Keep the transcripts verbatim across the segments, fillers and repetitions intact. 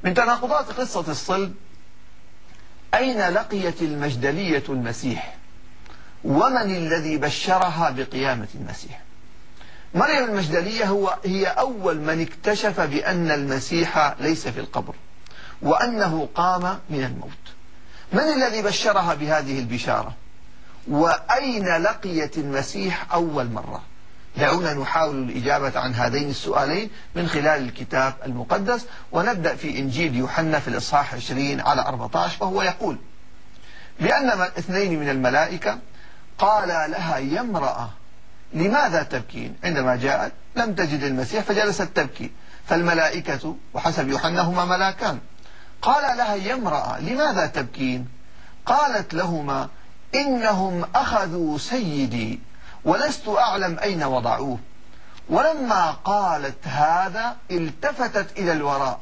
من تناقضات قصة الصلب: أين لقيت المجدلية المسيح؟ ومن الذي بشرها بقيامة المسيح؟ مريم المجدلية هو هي أول من اكتشف بأن المسيح ليس في القبر وأنه قام من الموت. من الذي بشرها بهذه البشارة؟ وأين لقيت المسيح أول مرة؟ دعونا نحاول الإجابة عن هذين السؤالين من خلال الكتاب المقدس، ونبدأ في إنجيل يوحنا في الإصحاح عشرين على أربعة عشر، فهو يقول: بأن اثنين من الملائكة قالا لها: يا امرأة لماذا تبكين؟ عندما جاءت لم تجد المسيح فجلست تبكي، فالملائكة وحسب يوحنا هما ملاكان قال لها: يا امرأة لماذا تبكين؟ قالت لهما: إنهم أخذوا سيدي ولست أعلم أين وضعوه. ولما قالت هذا التفتت إلى الوراء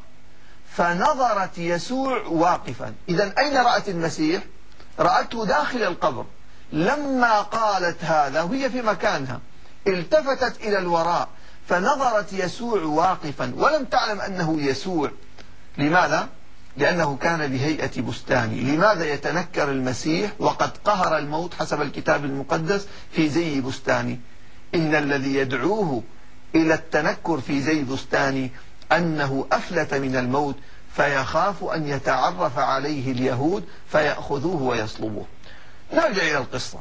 فنظرت يسوع واقفا. إذن أين رأت المسيح؟ رأته داخل القبر. لما قالت هذا وهي في مكانها التفتت إلى الوراء فنظرت يسوع واقفا ولم تعلم أنه يسوع. لماذا؟ لأنه كان بهيئة بستاني. لماذا يتنكر المسيح وقد قهر الموت حسب الكتاب المقدس في زي بستاني؟ إن الذي يدعوه إلى التنكر في زي بستاني أنه أفلت من الموت فيخاف أن يتعرف عليه اليهود فيأخذوه ويصلبوه. نرجع إلى القصة.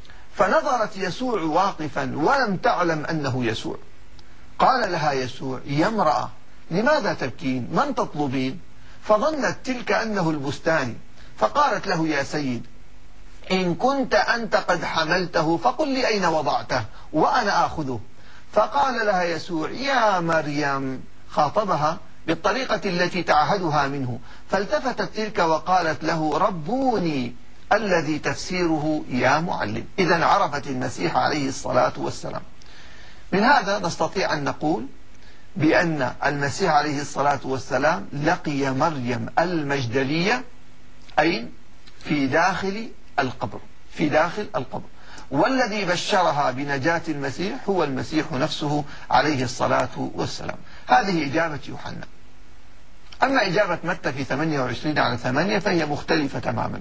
فنظرت يسوع واقفا ولم تعلم أنه يسوع. قال لها يسوع: يا امرأة لماذا تبكين؟ من تطلبين؟ فظنت تلك أنه البستاني، فقالت له: يا سيد، إن كنت أنت قد حملته فقل لي أين وضعته وأنا آخذه. فقال لها يسوع: يا مريم. خاطبها بالطريقة التي تعهدها منه، فالتفتت تلك وقالت له: ربوني، الذي تفسيره يا معلم. إذن عرفت المسيح عليه الصلاة والسلام. من هذا نستطيع أن نقول بأن المسيح عليه الصلاة والسلام لقي مريم المجدلية أين؟ في داخل القبر، في داخل القبر. والذي بشرها بنجاة المسيح هو المسيح نفسه عليه الصلاة والسلام. هذه إجابة يوحنا. أما إجابة متى في ثمانية وعشرين على ثمانية فهي مختلفة تماما.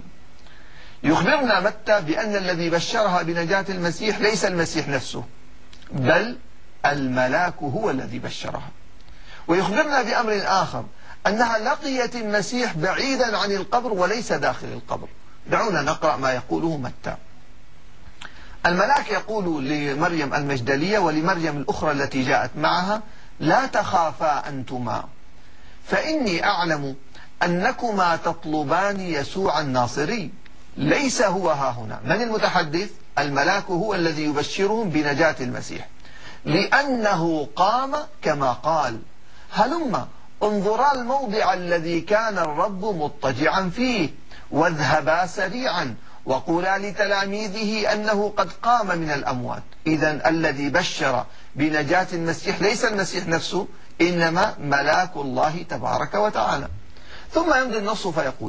يخبرنا متى بأن الذي بشرها بنجاة المسيح ليس المسيح نفسه، بل الملاك هو الذي بشرها. ويخبرنا بأمر آخر، أنها لقيت المسيح بعيدا عن القبر وليس داخل القبر. دعونا نقرأ ما يقوله متى. الملاك يقول لمريم المجدلية ولمريم الأخرى التي جاءت معها: لا تخافا أنتما، فإني أعلم أنكما تطلبان يسوع الناصري، ليس هو ها هنا. من المتحدث؟ الملاك هو الذي يبشرهم بنجاة المسيح، لأنه قام كما قال. هلما انظرا الموضع الذي كان الرب مضطجعا فيه، واذهبا سريعا وقولا لتلاميذه أنه قد قام من الأموات. إذن الذي بشر بنجاة المسيح ليس المسيح نفسه، إنما ملاك الله تبارك وتعالى. ثم يمضي النص فيقول: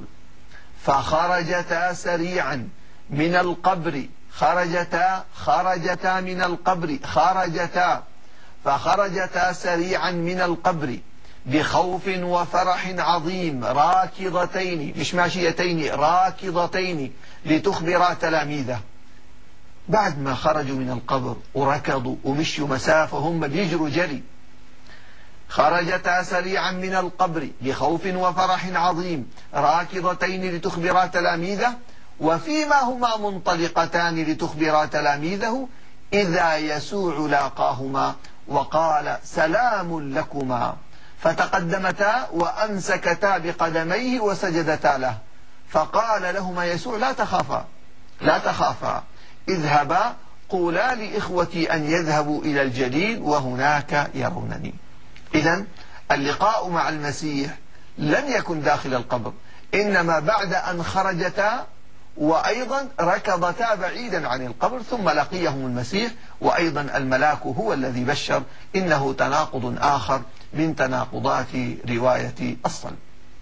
فخرجتا سريعا من القبر. خرجتا خرجتا من القبر خرجتا فخرجتا سريعا من القبر بخوف وفرح عظيم، راكضتين، مش ماشيتين، راكضتين، لتخبرا تلاميذه. بعد ما خرجوا من القبر وركضوا ومشوا مسافة هم بيجروا جري. خرجتا سريعا من القبر بخوف وفرح عظيم راكضتين لتخبرا تلاميذه، وفيما هما منطلقتان لتخبرا تلاميذه إذا يسوع لاقاهما وقال: سلام لكما. فتقدمتا وأمسكتا بقدميه وسجدتا له. فقال لهما يسوع: لا تخافا، لا تخافا، اذهبا قولا لإخوتي أن يذهبوا إلى الجليل وهناك يرونني. إذن اللقاء مع المسيح لم يكن داخل القبر، إنما بعد أن خرجتا وأيضا ركضتا بعيدا عن القبر، ثم لقيهم المسيح. وأيضا الملاك هو الذي بشر. إنه تناقض آخر من تناقضات رواية الصلب.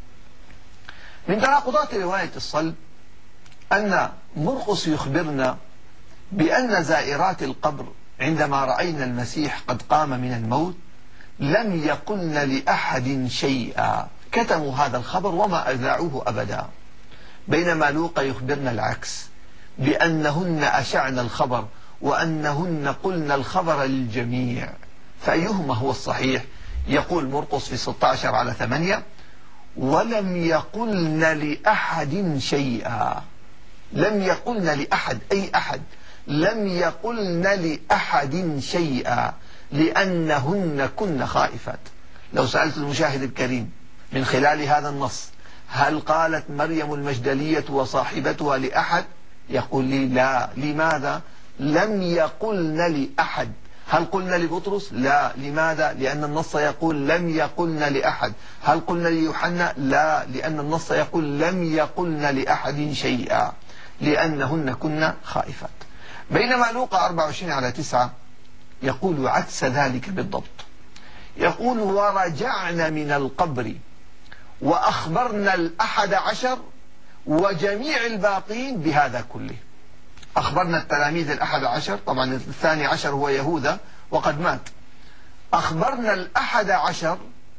من تناقضات رواية الصلب أن مرقس يخبرنا بأن زائرات القبر عندما رأينا المسيح قد قام من الموت لم يقلن لأحد شيئا، كتموا هذا الخبر وما أذاعوه أبدا، بينما لوقا يخبرنا العكس، بأنهن أشعن الخبر وأنهن قلن الخبر للجميع. فأيهما هو الصحيح؟ يقول مرقس في ستة عشر على ثمانية: ولم يقلن لأحد شيئا. لم يقلن لأحد، أي أحد، لم يقلن لأحد شيئا لأنهن كن خائفات. لو سألت المشاهد الكريم من خلال هذا النص: هل قالت مريم المجدلية وصاحبتها لأحد؟ يقول لي لا. لماذا؟ لم يقلن لأحد. هل قلنا لبطرس؟ لا. لماذا؟ لأن النص يقول لم يقلن لأحد. هل قلنا ليوحنا؟ لا، لأن النص يقول لم يقلن لأحد شيئا لأنهن كن خائفات. بينما لوقا أربعة وعشرين على تسعة يقول عكس ذلك بالضبط، يقول: ورجعن من القبر وأخبرنا الأحد عشر وجميع الباقين بهذا كله. أخبرنا التلاميذ الأحد عشر، طبعا الثاني عشر هو يهوذا وقد مات. أخبرنا الأحد عشر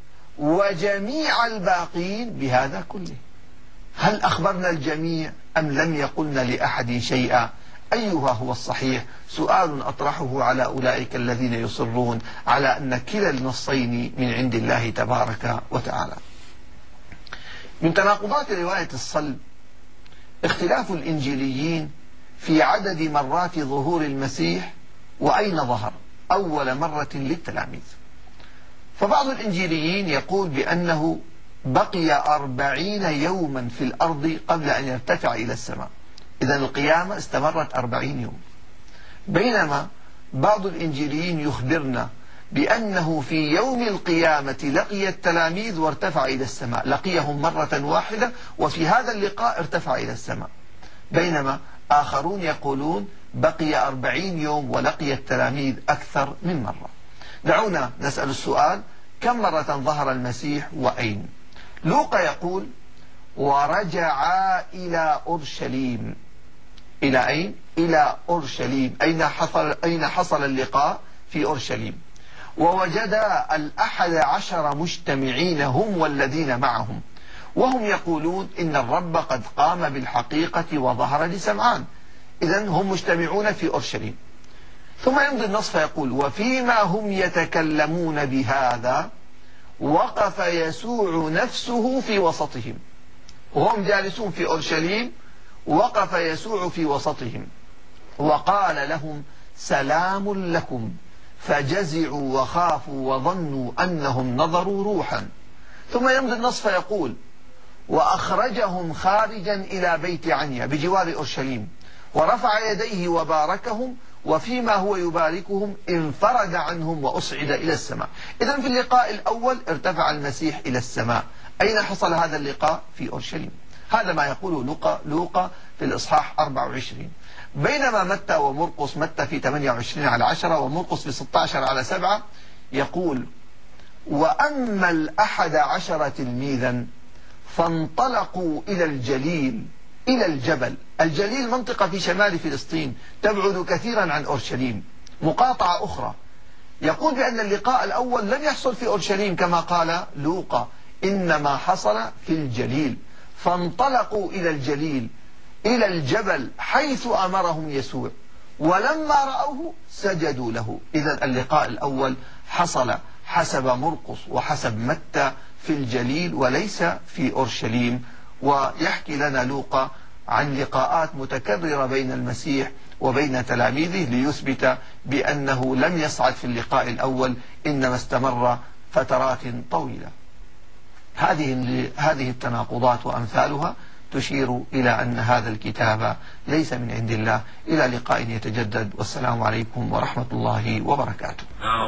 وجميع الباقين بهذا كله. هل أخبرنا الجميع أم لم يقلن لأحد شيئا؟ أيها هو الصحيح؟ سؤال أطرحه على أولئك الذين يصرون على أن كلا النصين من عند الله تبارك وتعالى. من تناقضات رواية الصلب اختلاف الإنجيليين في عدد مرات ظهور المسيح وأين ظهر أول مرة للتلاميذ. فبعض الإنجيليين يقول بأنه بقي أربعين يوما في الأرض قبل أن يرتفع إلى السماء، إذن القيامة استمرت أربعين يوم. بينما بعض الإنجيليين يخبرنا بأنه في يوم القيامة لقي التلاميذ وارتفع إلى السماء، لقيهم مرة واحدة وفي هذا اللقاء ارتفع إلى السماء. بينما آخرون يقولون بقي أربعين يوم ولقي التلاميذ أكثر من مرة. دعونا نسأل السؤال: كم مرة ظهر المسيح وأين؟ لوقا يقول: ورجعا إلى أورشليم. إلى أين؟ إلى أورشليم. أين حصل, أين حصل اللقاء؟ في أورشليم. ووجدا الأحد عشر مجتمعين هم والذين معهم، وهم يقولون إن الرب قد قام بالحقيقة وظهر لسمعان. إذن هم مجتمعون في أورشليم. ثم يمضي النص فيقول: وفيما هم يتكلمون بهذا وقف يسوع نفسه في وسطهم. وهم جالسون في أورشليم وقف يسوع في وسطهم وقال لهم: سلام لكم. فجزعوا وخافوا وظنوا أنهم نظروا روحا. ثم يمضي النص فيقول: وأخرجهم خارجا إلى بيت عنيا بجوار أورشليم ورفع يديه وباركهم، وفيما هو يباركهم انفرد عنهم وأصعد إلى السماء. إذن في اللقاء الأول ارتفع المسيح إلى السماء. أين حصل هذا اللقاء؟ في أورشليم. هذا ما يقوله لوقا, لوقا في الإصحاح أربعة وعشرين. بينما متى ومرقس، متى في ثمانية وعشرين على عشرة ومرقس في ستة عشر على سبعة، يقول: وأما الأحد عشر تلميذا فانطلقوا إلى الجليل، إلى الجبل. الجليل منطقة في شمال فلسطين تبعد كثيرا عن أورشليم، مقاطعة أخرى. يقول بأن اللقاء الأول لم يحصل في أورشليم كما قال لوقا، إنما حصل في الجليل. فانطلقوا إلى الجليل، إلى الجبل حيث أمرهم يسوع، ولما رأوه سجدوا له. إذن اللقاء الأول حصل حسب مرقس وحسب متى في الجليل وليس في أورشليم. ويحكي لنا لوقا عن لقاءات متكررة بين المسيح وبين تلاميذه ليثبت بأنه لم يصعد في اللقاء الأول، إنما استمر فترات طويلة. هذه هذه التناقضات وأمثالها تشير إلى أن هذا الكتاب ليس من عند الله. إلى لقاء يتجدد، والسلام عليكم ورحمة الله وبركاته.